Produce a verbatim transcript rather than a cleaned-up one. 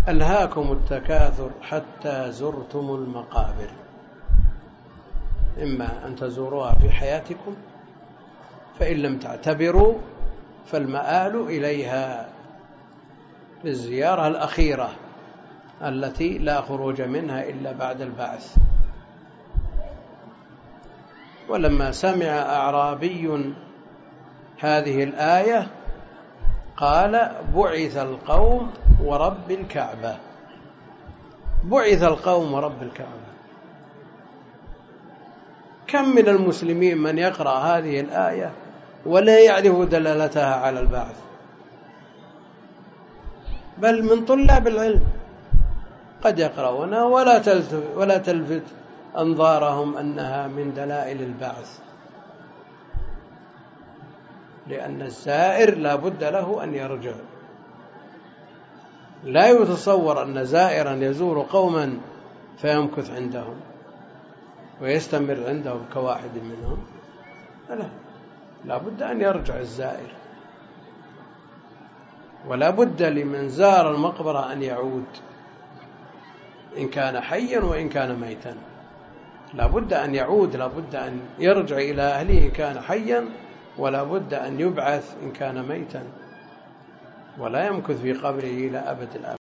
ألهاكم التكاثر حتى زرتم المقابر، إما أن تزوروها في حياتكم، فإن لم تعتبروا فالمآل إليها للزيارة الأخيرة التي لا خروج منها إلا بعد البعث. ولما سمع أعرابي هذه الآية قال: بعث القوم ورب الكعبة. بعث القوم ورب الكعبة. كم من المسلمين من يقرأ هذه الآية ولا يعرف دلالتها على البعث، بل من طلاب العلم قد يقرؤونها ولا تلفت, ولا تلفت أنظارهم أنها من دلائل البعث، لأن الزائر لا بد له أن يرجع. لا يتصور أن زائرا يزور قوما فيمكث عندهم ويستمر عندهم كواحد منهم، لا، لا بد أن يرجع الزائر، ولا بد لمن زار المقبرة أن يعود إن كان حيا وإن كان ميتا. لا بد أن يعود، لا بد أن يرجع إلى أهله إن كان حيا، ولا بد أن يبعث إن كان ميتا، ولا يمكث في قبره إلى أبد الآباد.